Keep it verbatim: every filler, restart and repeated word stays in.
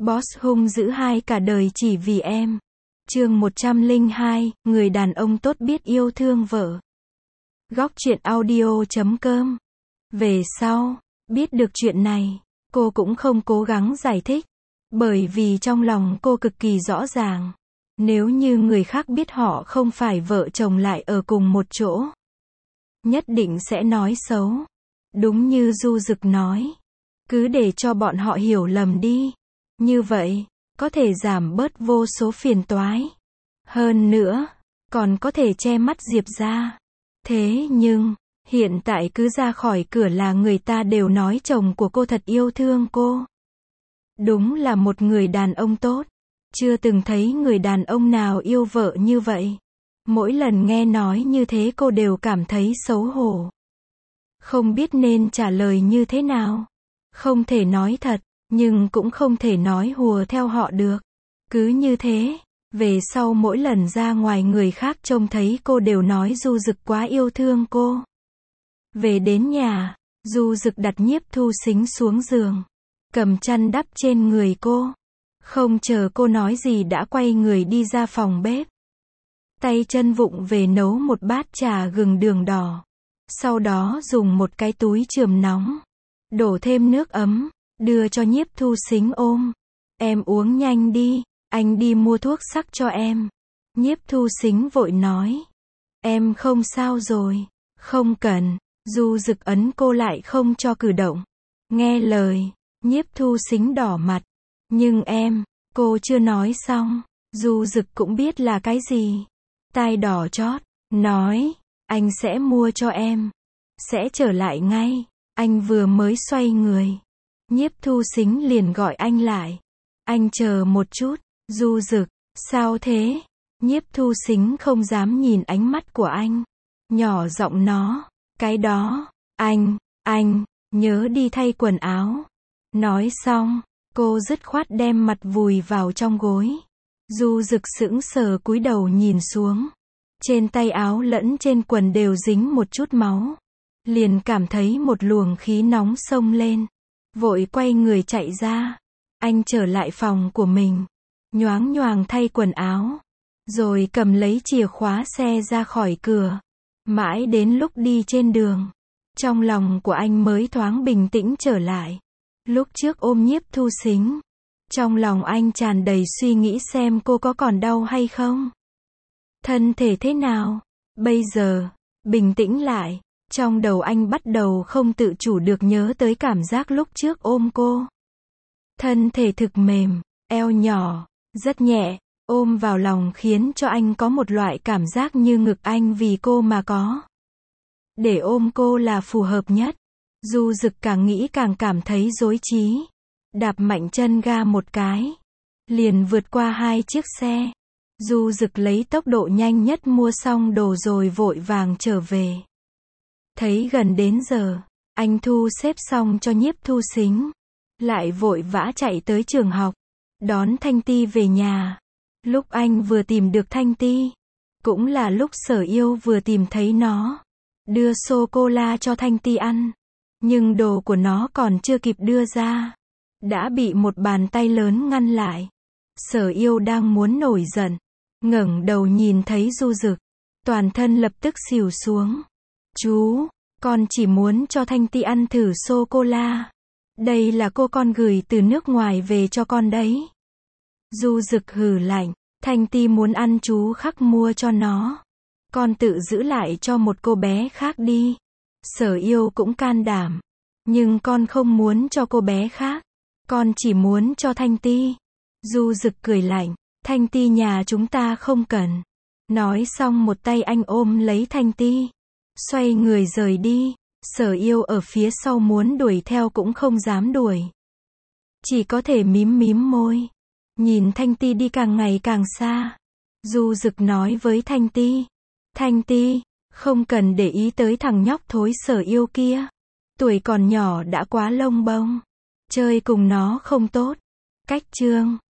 Boss hung dữ hai cả đời chỉ vì em. Chương một trăm lẻ hai, người đàn ông tốt biết yêu thương vợ. Góc truyện audio chấm com. Về sau, biết được chuyện này, cô cũng không cố gắng giải thích. Bởi vì trong lòng cô cực kỳ rõ ràng. Nếu như người khác biết họ không phải vợ chồng lại ở cùng một chỗ, nhất định sẽ nói xấu. Đúng như Du Dực nói. Cứ để cho bọn họ hiểu lầm đi. Như vậy, có thể giảm bớt vô số phiền toái. Hơn nữa, còn có thể che mắt Diệp ra. Thế nhưng, hiện tại cứ ra khỏi cửa là người ta đều nói chồng của cô thật yêu thương cô. Đúng là một người đàn ông tốt. Chưa từng thấy người đàn ông nào yêu vợ như vậy. Mỗi lần nghe nói như thế cô đều cảm thấy xấu hổ. Không biết nên trả lời như thế nào. Không thể nói thật, nhưng cũng không thể nói hùa theo họ được. Cứ như thế, về sau mỗi lần ra ngoài người khác trông thấy cô đều nói Du Dực quá yêu thương cô. Về đến nhà, Du Dực đặt Nhiếp Thu Sính xuống giường, cầm chăn đắp trên người cô. Không chờ cô nói gì đã quay người đi ra phòng bếp. Tay chân vụng về nấu một bát trà gừng đường đỏ. Sau đó dùng một cái túi chườm nóng, đổ thêm nước ấm, đưa cho Nhiếp Thu Sính ôm. Em uống nhanh đi, anh đi mua thuốc sắc cho em. Nhiếp Thu Sính vội nói. Em không sao rồi. Không cần. Du Dực ấn cô lại không cho cử động. Nghe lời, Nhiếp Thu Sính đỏ mặt. Nhưng em, cô chưa nói xong. Du Dực cũng biết là cái gì. Tai đỏ chót, nói, anh sẽ mua cho em. Sẽ trở lại ngay. Anh vừa mới xoay người. Nhiếp Thu Sính liền gọi anh lại. Anh chờ một chút. Du Dực, sao thế? Nhiếp Thu Sính không dám nhìn ánh mắt của anh. Nhỏ giọng nó, cái đó, anh, anh, nhớ đi thay quần áo. Nói xong, cô dứt khoát đem mặt vùi vào trong gối. Du Dực sững sờ cúi đầu nhìn xuống. Trên tay áo lẫn trên quần đều dính một chút máu. Liền cảm thấy một luồng khí nóng xông lên. Vội quay người chạy ra. Anh trở lại phòng của mình. Nhoáng nhoàng thay quần áo. Rồi cầm lấy chìa khóa xe ra khỏi cửa. Mãi đến lúc đi trên đường, trong lòng của anh mới thoáng bình tĩnh trở lại. Lúc trước ôm Nhiếp Thu Sính, trong lòng anh tràn đầy suy nghĩ xem cô có còn đau hay không. Thân thể thế nào? Bây giờ, bình tĩnh lại, trong đầu anh bắt đầu không tự chủ được nhớ tới cảm giác lúc trước ôm cô. Thân thể thực mềm, eo nhỏ, rất nhẹ, ôm vào lòng khiến cho anh có một loại cảm giác như ngực anh vì cô mà có. Để ôm cô là phù hợp nhất. Du Dực càng nghĩ càng cảm thấy rối trí. Đạp mạnh chân ga một cái. Liền vượt qua hai chiếc xe. Du Dực lấy tốc độ nhanh nhất mua xong đồ rồi vội vàng trở về. Thấy gần đến giờ, anh thu xếp xong cho Nhiếp Thu Sính. Lại vội vã chạy tới trường học. Đón Thanh Ti về nhà. Lúc anh vừa tìm được Thanh Ti, cũng là lúc Sở Yêu vừa tìm thấy nó. Đưa sô-cô-la cho Thanh Ti ăn. Nhưng đồ của nó còn chưa kịp đưa ra, đã bị một bàn tay lớn ngăn lại. Sở Yêu đang muốn nổi giận, ngẩng đầu nhìn thấy Du Dực, toàn thân lập tức xỉu xuống. Chú, con chỉ muốn cho Thanh Ti ăn thử sô-cô-la. Đây là cô con gửi từ nước ngoài về cho con đấy. Du Dực hừ lạnh, Thanh Ti muốn ăn chú khắc mua cho nó. Con tự giữ lại cho một cô bé khác đi. Sở Yêu cũng can đảm. Nhưng con không muốn cho cô bé khác. Con chỉ muốn cho Thanh Ti. Du Dực cười lạnh, Thanh Ti nhà chúng ta không cần. Nói xong một tay anh ôm lấy Thanh Ti. Xoay người rời đi. Sở Yêu ở phía sau muốn đuổi theo cũng không dám đuổi. Chỉ có thể mím mím môi. Nhìn Thanh Ti đi càng ngày càng xa. Du Dực nói với Thanh Ti. Thanh Ti, không cần để ý tới thằng nhóc thối Sở Yêu kia. Tuổi còn nhỏ đã quá lông bông. Chơi cùng nó không tốt. Cách chương.